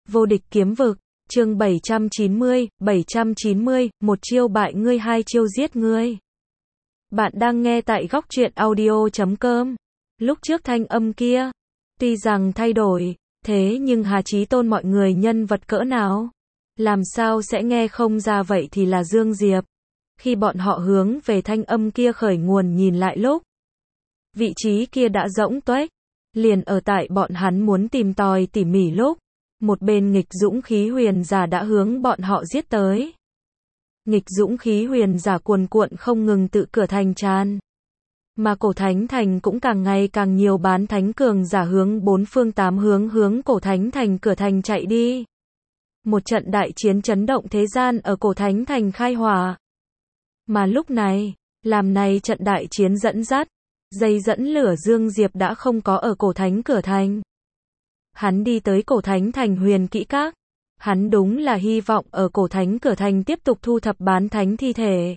Vô địch kiếm vực, chương 790, một chiêu bại ngươi hai chiêu giết ngươi. Bạn đang nghe tại góc truyện audio.com. Lúc trước thanh âm kia, tuy rằng thay đổi, thế nhưng Hà Chí Tôn mọi người nhân vật cỡ nào? Làm sao sẽ nghe không ra vậy thì là Dương Diệp. Khi bọn họ hướng về thanh âm kia khởi nguồn nhìn lại lúc, vị trí kia đã rỗng tuếch, liền ở tại bọn hắn muốn tìm tòi tỉ mỉ lúc. Một bên nghịch dũng khí huyền giả đã hướng bọn họ giết tới. Nghịch dũng khí huyền giả cuồn cuộn không ngừng tự cửa thành tràn. Mà cổ thánh thành cũng càng ngày càng nhiều bán thánh cường giả hướng bốn phương tám hướng cổ thánh thành cửa thành chạy đi. Một trận đại chiến chấn động thế gian ở cổ thánh thành khai hỏa. Mà lúc này, làm này trận đại chiến dẫn dắt, dây dẫn lửa Dương Diệp đã không có ở cổ thánh cửa thành. Hắn đi tới cổ thánh thành Huyền Kỹ Các. Hắn đúng là hy vọng ở cổ thánh cửa thành tiếp tục thu thập bán thánh thi thể.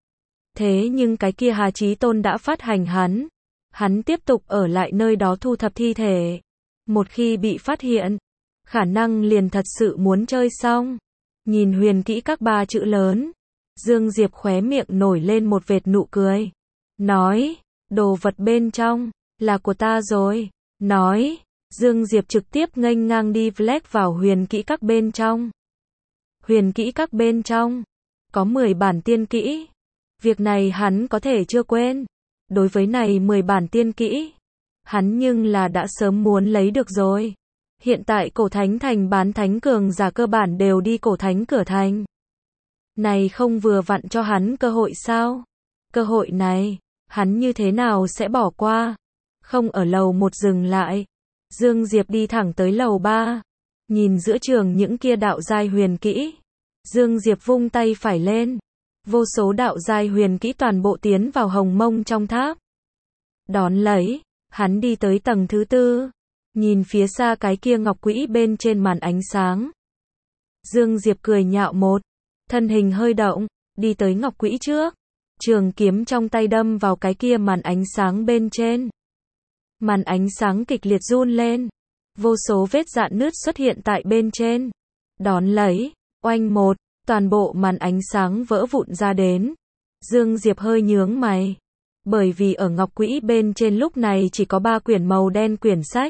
Thế nhưng cái kia Hà Chí Tôn đã phát hành hắn. Hắn tiếp tục ở lại nơi đó thu thập thi thể. Một khi bị phát hiện, khả năng liền thật sự muốn chơi xong. Nhìn Huyền Kỹ Các ba chữ lớn, Dương Diệp khóe miệng nổi lên một vệt nụ cười. Nói, đồ vật bên trong, là của ta rồi. Nói, Dương Diệp trực tiếp nghênh ngang đi flex vào Huyền Kỹ Các bên trong. Huyền Kỹ Các bên trong, có 10 bản tiên kỹ. Việc này hắn có thể chưa quên. Đối với này 10 bản tiên kỹ, hắn nhưng là đã sớm muốn lấy được rồi. Hiện tại cổ thánh thành bán thánh cường giả cơ bản đều đi cổ thánh cửa thành. Này không vừa vặn cho hắn cơ hội sao? Cơ hội này, hắn như thế nào sẽ bỏ qua? Không ở lầu 1 dừng lại. Dương Diệp đi thẳng tới lầu 3. Nhìn giữa trường những kia đạo giai huyền kỹ. Dương Diệp vung tay phải lên. Vô số đạo giai huyền kỹ toàn bộ tiến vào hồng mông trong tháp. Đón lấy, hắn đi tới tầng thứ 4. Nhìn phía xa cái kia ngọc quỹ bên trên màn ánh sáng. Dương Diệp cười nhạo một. Thân hình hơi động, đi tới ngọc quỹ trước. Trường kiếm trong tay đâm vào cái kia màn ánh sáng bên trên. Màn ánh sáng kịch liệt run lên. Vô số vết rạn nứt xuất hiện tại bên trên. Đón lấy, oanh một, toàn bộ màn ánh sáng vỡ vụn ra đến. Dương Diệp hơi nhướng mày. Bởi vì ở ngọc quỹ bên trên lúc này chỉ có 3 quyển màu đen quyển sách.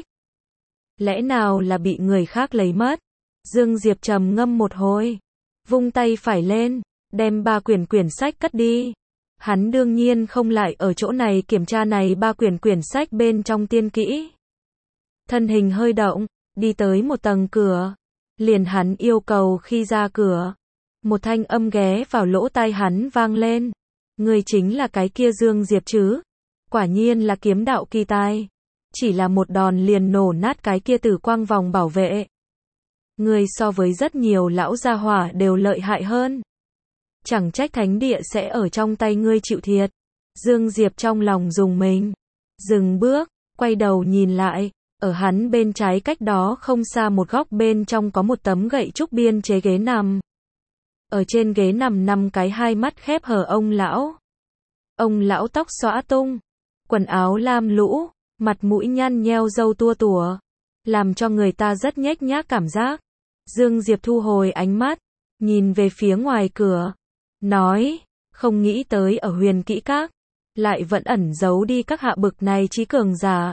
Lẽ nào là bị người khác lấy mất? Dương Diệp trầm ngâm một hồi. Vung tay phải lên, đem 3 quyển sách cất đi. Hắn đương nhiên không lại ở chỗ này kiểm tra này 3 quyển sách bên trong tiên kỹ. Thân hình hơi động, đi tới một tầng cửa. Liền hắn yêu cầu khi ra cửa. Một thanh âm ghé vào lỗ tai hắn vang lên. Người chính là cái kia Dương Diệp chứ? Quả nhiên là kiếm đạo kỳ tài. Chỉ là một đòn liền nổ nát cái kia tử quang vòng bảo vệ. Người so với rất nhiều lão gia hỏa đều lợi hại hơn. Chẳng trách thánh địa sẽ ở trong tay ngươi chịu thiệt. Dương Diệp trong lòng rùng mình. Dừng bước, quay đầu nhìn lại. Ở hắn bên trái cách đó không xa một góc bên trong có một tấm gậy trúc biên chế ghế nằm. Ở trên ghế nằm 5 cái hai mắt khép hờ ông lão. Ông lão tóc xõa tung. Quần áo lam lũ. Mặt mũi nhăn nheo râu tua tủa. Làm cho người ta rất nhếch nhác cảm giác. Dương Diệp thu hồi ánh mắt. Nhìn về phía ngoài cửa. Nói, không nghĩ tới ở Huyền Kỹ Các, lại vẫn ẩn giấu đi các hạ bực này trí cường giả.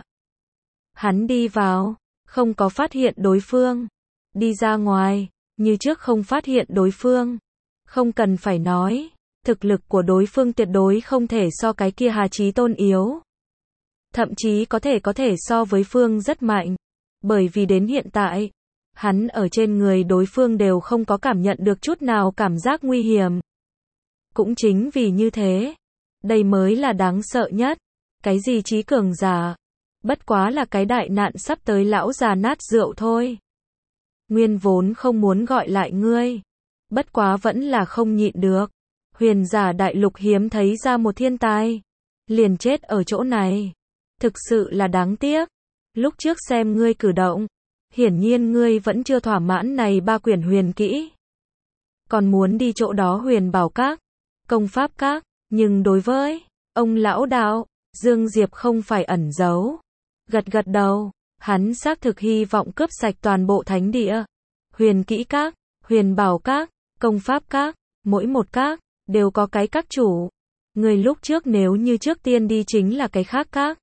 Hắn đi vào, không có phát hiện đối phương. Đi ra ngoài, như trước không phát hiện đối phương. Không cần phải nói, thực lực của đối phương tuyệt đối không thể so cái kia Hà Chí Tôn yếu. Thậm chí có thể so với phương rất mạnh. Bởi vì đến hiện tại, hắn ở trên người đối phương đều không có cảm nhận được chút nào cảm giác nguy hiểm. Cũng chính vì như thế, đây mới là đáng sợ nhất. Cái gì trí cường giả? Bất quá là cái đại nạn sắp tới lão già nát rượu thôi. Nguyên vốn không muốn gọi lại ngươi. Bất quá vẫn là không nhịn được. Huyền giả đại lục hiếm thấy ra một thiên tài. Liền chết ở chỗ này. Thực sự là đáng tiếc. Lúc trước xem ngươi cử động. Hiển nhiên ngươi vẫn chưa thỏa mãn này 3 quyển huyền kỹ. Còn muốn đi chỗ đó huyền bảo các. Công pháp các, nhưng đối với ông lão đạo, Dương Diệp không phải ẩn giấu. Gật gật đầu, hắn xác thực hy vọng cướp sạch toàn bộ thánh địa. Huyền kỹ các, huyền bảo các, công pháp các, mỗi một các, đều có cái các chủ. Ngươi lúc trước nếu như trước tiên đi chính là cái khác các.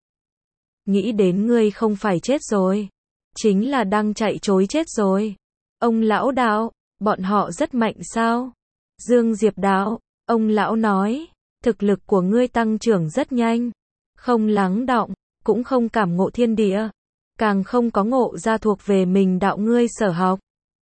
Nghĩ đến ngươi không phải chết rồi. Chính là đang chạy trối chết rồi. Ông lão đạo, bọn họ rất mạnh sao? Dương Diệp đạo, ông lão nói, thực lực của ngươi tăng trưởng rất nhanh. Không lắng đọng, cũng không cảm ngộ thiên địa. Càng không có ngộ ra thuộc về mình đạo ngươi sở học.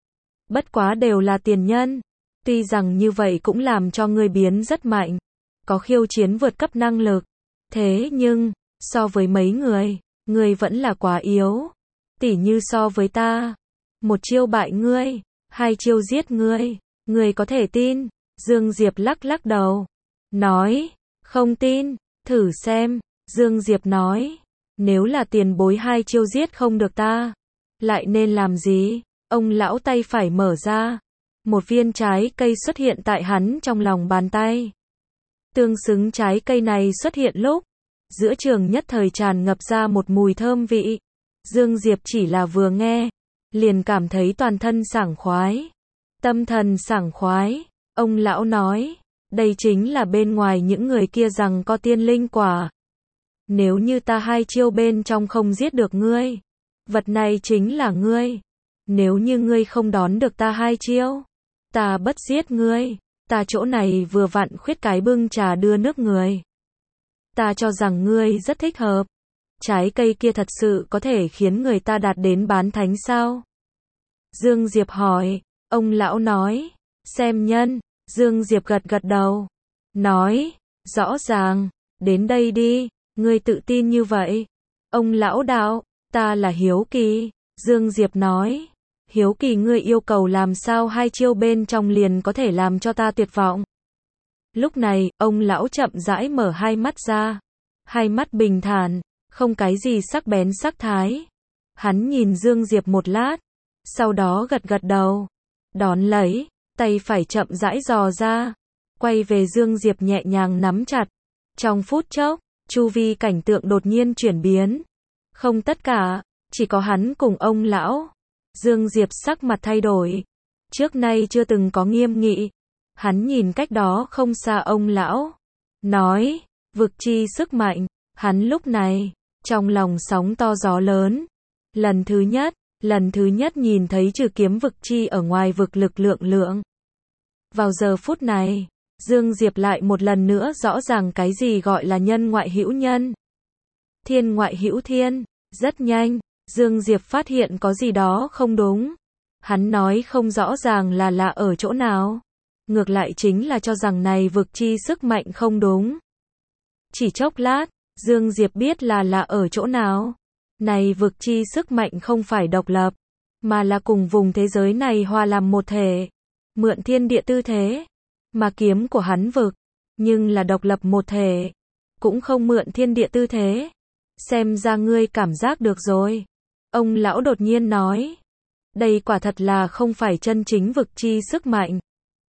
Bất quá đều là tiền nhân. Tuy rằng như vậy cũng làm cho ngươi biến rất mạnh. Có khiêu chiến vượt cấp năng lực. Thế nhưng, so với mấy người, ngươi vẫn là quá yếu. Tỉ như so với ta. Một chiêu bại ngươi, hai chiêu giết ngươi. Ngươi có thể tin? Dương Diệp lắc lắc đầu. Nói, không tin, thử xem. Dương Diệp nói, nếu là tiền bối hai chiêu giết không được ta, lại nên làm gì? Ông lão tay phải mở ra. Một viên trái cây xuất hiện tại hắn trong lòng bàn tay. Tương xứng trái cây này xuất hiện lúc, giữa trường nhất thời tràn ngập ra một mùi thơm vị. Dương Diệp chỉ là vừa nghe, liền cảm thấy toàn thân sảng khoái. Tâm thần sảng khoái. Ông lão nói, đây chính là bên ngoài những người kia rằng có tiên linh quả. Nếu như ta hai chiêu bên trong không giết được ngươi, vật này chính là ngươi. Nếu như ngươi không đón được ta hai chiêu, ta bất giết ngươi. Ta chỗ này vừa vặn khuyết cái bưng trà đưa nước người. Ta cho rằng ngươi rất thích hợp. Trái cây kia thật sự có thể khiến người ta đạt đến bán thánh sao? Dương Diệp hỏi. Ông lão nói, xem nhân. Dương Diệp gật gật đầu. Nói, rõ ràng, đến đây đi, ngươi tự tin như vậy. Ông lão đạo, ta là hiếu kỳ. Dương Diệp nói, hiếu kỳ ngươi yêu cầu làm sao hai chiêu bên trong liền có thể làm cho ta tuyệt vọng. Lúc này, ông lão chậm rãi mở hai mắt ra. Hai mắt bình thản, không cái gì sắc bén sắc thái. Hắn nhìn Dương Diệp một lát, sau đó gật gật đầu. Đón lấy, tay phải chậm rãi dò ra, quay về Dương Diệp nhẹ nhàng nắm chặt. Trong phút chốc, chu vi cảnh tượng đột nhiên chuyển biến. Không tất cả, chỉ có hắn cùng ông lão. Dương Diệp sắc mặt thay đổi. Trước nay chưa từng có nghiêm nghị. Hắn nhìn cách đó không xa ông lão. Nói, vực chi sức mạnh. Hắn lúc này, trong lòng sóng to gió lớn. Lần thứ nhất nhìn thấy trừ kiếm vực chi ở ngoài vực lực lượng. Vào giờ phút này, Dương Diệp lại một lần nữa rõ ràng cái gì gọi là nhân ngoại hữu nhân. Thiên ngoại hữu thiên. Rất nhanh, Dương Diệp phát hiện có gì đó không đúng. Hắn nói không rõ ràng là ở chỗ nào. Ngược lại chính là cho rằng này vực chi sức mạnh không đúng. Chỉ chốc lát, Dương Diệp biết là ở chỗ nào. Này vực chi sức mạnh không phải độc lập, mà là cùng vùng thế giới này hòa làm một thể. Mượn thiên địa tư thế. Mà kiếm của hắn vực, nhưng là độc lập một thể. Cũng không mượn thiên địa tư thế. Xem ra ngươi cảm giác được rồi. Ông lão đột nhiên nói. Đây quả thật là không phải chân chính vực chi sức mạnh,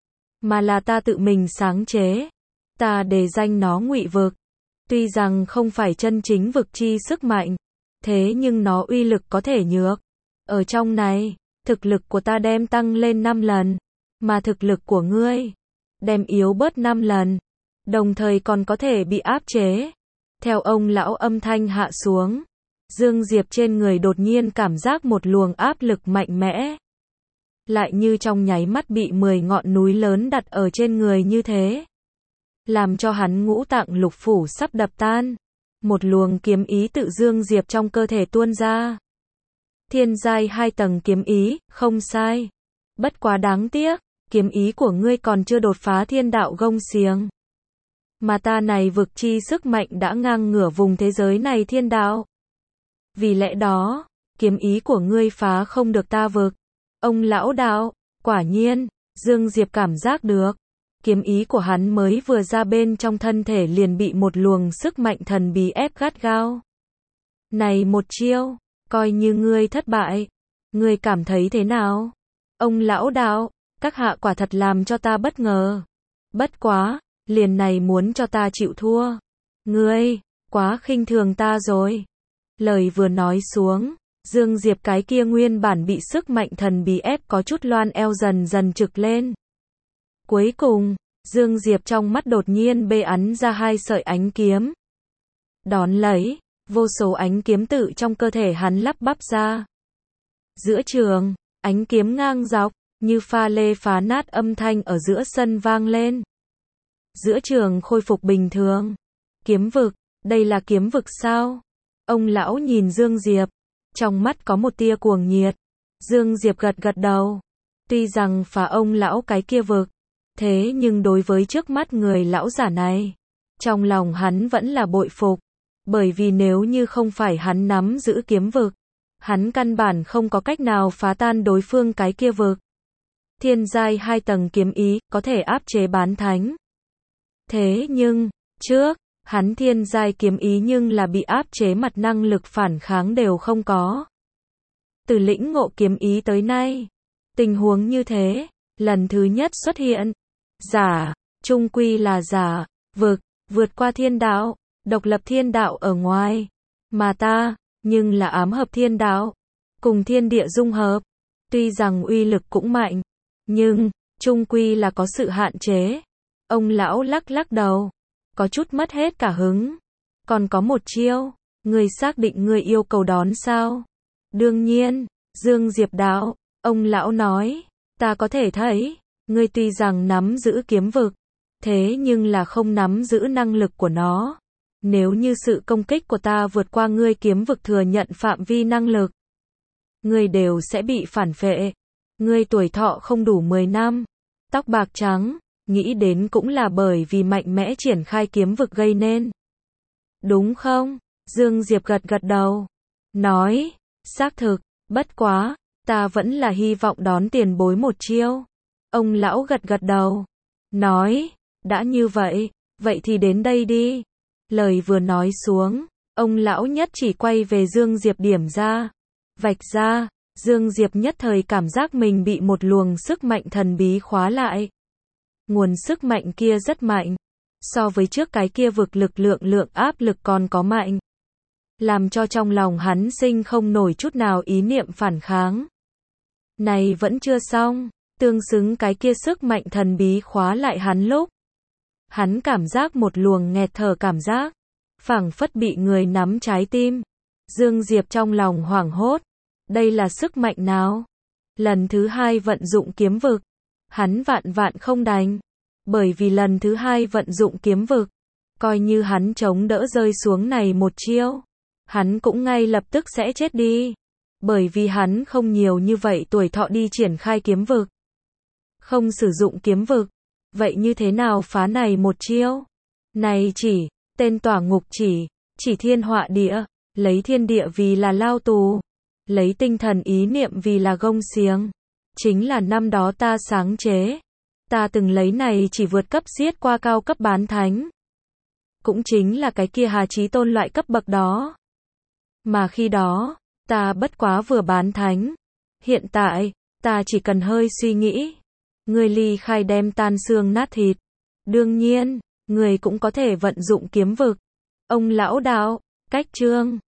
mà là ta tự mình sáng chế. Ta đề danh nó ngụy vực. Tuy rằng không phải chân chính vực chi sức mạnh, thế nhưng nó uy lực có thể nhược. Ở trong này, thực lực của ta đem tăng lên 5 lần, mà thực lực của ngươi đem yếu bớt 5 lần, đồng thời còn có thể bị áp chế. Theo ông lão âm thanh hạ xuống, Dương Diệp trên người đột nhiên cảm giác một luồng áp lực mạnh mẽ. Lại như trong nháy mắt bị 10 ngọn núi lớn đặt ở trên người như thế. Làm cho hắn ngũ tạng lục phủ sắp đập tan. Một luồng kiếm ý tự Dương Diệp trong cơ thể tuôn ra. Thiên giai 2 tầng kiếm ý, không sai. Bất quá đáng tiếc, kiếm ý của ngươi còn chưa đột phá thiên đạo gông xiềng. Mà ta này vực chi sức mạnh đã ngang ngửa vùng thế giới này thiên đạo. Vì lẽ đó, kiếm ý của ngươi phá không được ta vực. Ông lão đạo, quả nhiên, Dương Diệp cảm giác được. Kiếm ý của hắn mới vừa ra bên trong thân thể liền bị một luồng sức mạnh thần bí ép gắt gao. Này một chiêu, coi như ngươi thất bại. Ngươi cảm thấy thế nào? Ông lão đạo, các hạ quả thật làm cho ta bất ngờ. Bất quá, liền này muốn cho ta chịu thua. Ngươi, quá khinh thường ta rồi. Lời vừa nói xuống, Dương Diệp cái kia nguyên bản bị sức mạnh thần bí ép có chút loan eo dần dần trực lên. Cuối cùng, Dương Diệp trong mắt đột nhiên bắn ra 2 sợi ánh kiếm. Đón lấy, vô số ánh kiếm tự trong cơ thể hắn lắp bắp ra. Giữa trường, ánh kiếm ngang dọc, như pha lê phá nát âm thanh ở giữa sân vang lên. Giữa trường khôi phục bình thường. Kiếm vực, đây là kiếm vực sao? Ông lão nhìn Dương Diệp, trong mắt có một tia cuồng nhiệt. Dương Diệp gật gật đầu. Tuy rằng phá ông lão cái kia vực, thế nhưng đối với trước mắt người lão giả này, trong lòng hắn vẫn là bội phục. Bởi vì nếu như không phải hắn nắm giữ kiếm vực, hắn căn bản không có cách nào phá tan đối phương cái kia vực. Thiên giai 2 tầng kiếm ý, có thể áp chế bán thánh. Thế nhưng, trước, hắn thiên giai kiếm ý nhưng là bị áp chế mặt năng lực phản kháng đều không có. Từ lĩnh ngộ kiếm ý tới nay, tình huống như thế, lần thứ nhất xuất hiện. Giả, chung quy là giả, vực, vượt qua thiên đạo, độc lập thiên đạo ở ngoài. Mà ta, nhưng là ám hợp thiên đạo, cùng thiên địa dung hợp. Tuy rằng uy lực cũng mạnh, nhưng, chung quy là có sự hạn chế. Ông lão lắc lắc đầu, có chút mất hết cả hứng. Còn có một chiêu, ngươi xác định ngươi yêu cầu đón sao? Đương nhiên, Dương Diệp đạo, ông lão nói, ta có thể thấy, ngươi tuy rằng nắm giữ kiếm vực, thế nhưng là không nắm giữ năng lực của nó. Nếu như sự công kích của ta vượt qua ngươi kiếm vực thừa nhận phạm vi năng lực, ngươi đều sẽ bị phản phệ. Ngươi tuổi thọ không đủ 10 năm, tóc bạc trắng, nghĩ đến cũng là bởi vì mạnh mẽ triển khai kiếm vực gây nên. Đúng không? Dương Diệp gật gật đầu, nói, xác thực, bất quá, ta vẫn là hy vọng đón tiền bối một chiêu. Ông lão gật gật đầu, nói, đã như vậy, vậy thì đến đây đi. Lời vừa nói xuống, ông lão nhất chỉ quay về Dương Diệp điểm ra, vạch ra. Dương Diệp nhất thời cảm giác mình bị một luồng sức mạnh thần bí khóa lại. Nguồn sức mạnh kia rất mạnh, so với trước cái kia vực lực lượng áp lực còn có mạnh. Làm cho trong lòng hắn sinh không nổi chút nào ý niệm phản kháng. Này vẫn chưa xong, tương xứng cái kia sức mạnh thần bí khóa lại hắn lúc. Hắn cảm giác một luồng nghẹt thở cảm giác, phảng phất bị người nắm trái tim. Dương Diệp trong lòng hoảng hốt. Đây là sức mạnh nào? Lần thứ 2 vận dụng kiếm vực, hắn vạn không đành. Bởi vì lần thứ 2 vận dụng kiếm vực, coi như hắn chống đỡ rơi xuống này một chiêu, hắn cũng ngay lập tức sẽ chết đi. Bởi vì hắn không nhiều như vậy tuổi thọ đi triển khai kiếm vực. Không sử dụng kiếm vực, vậy như thế nào phá này một chiêu? Này chỉ, tên tỏa ngục chỉ thiên họa địa, lấy thiên địa vì là lao tù. Lấy tinh thần ý niệm vì là gông xiềng. Chính là năm đó ta sáng chế. Ta từng lấy này chỉ vượt cấp giết qua cao cấp bán thánh. Cũng chính là cái kia Hà Chí Tôn loại cấp bậc đó. Mà khi đó, ta bất quá vừa bán thánh. Hiện tại, ta chỉ cần hơi suy nghĩ. Người ly khai đem tan xương nát thịt. Đương nhiên, người cũng có thể vận dụng kiếm vực. Ông lão đạo, cách chương.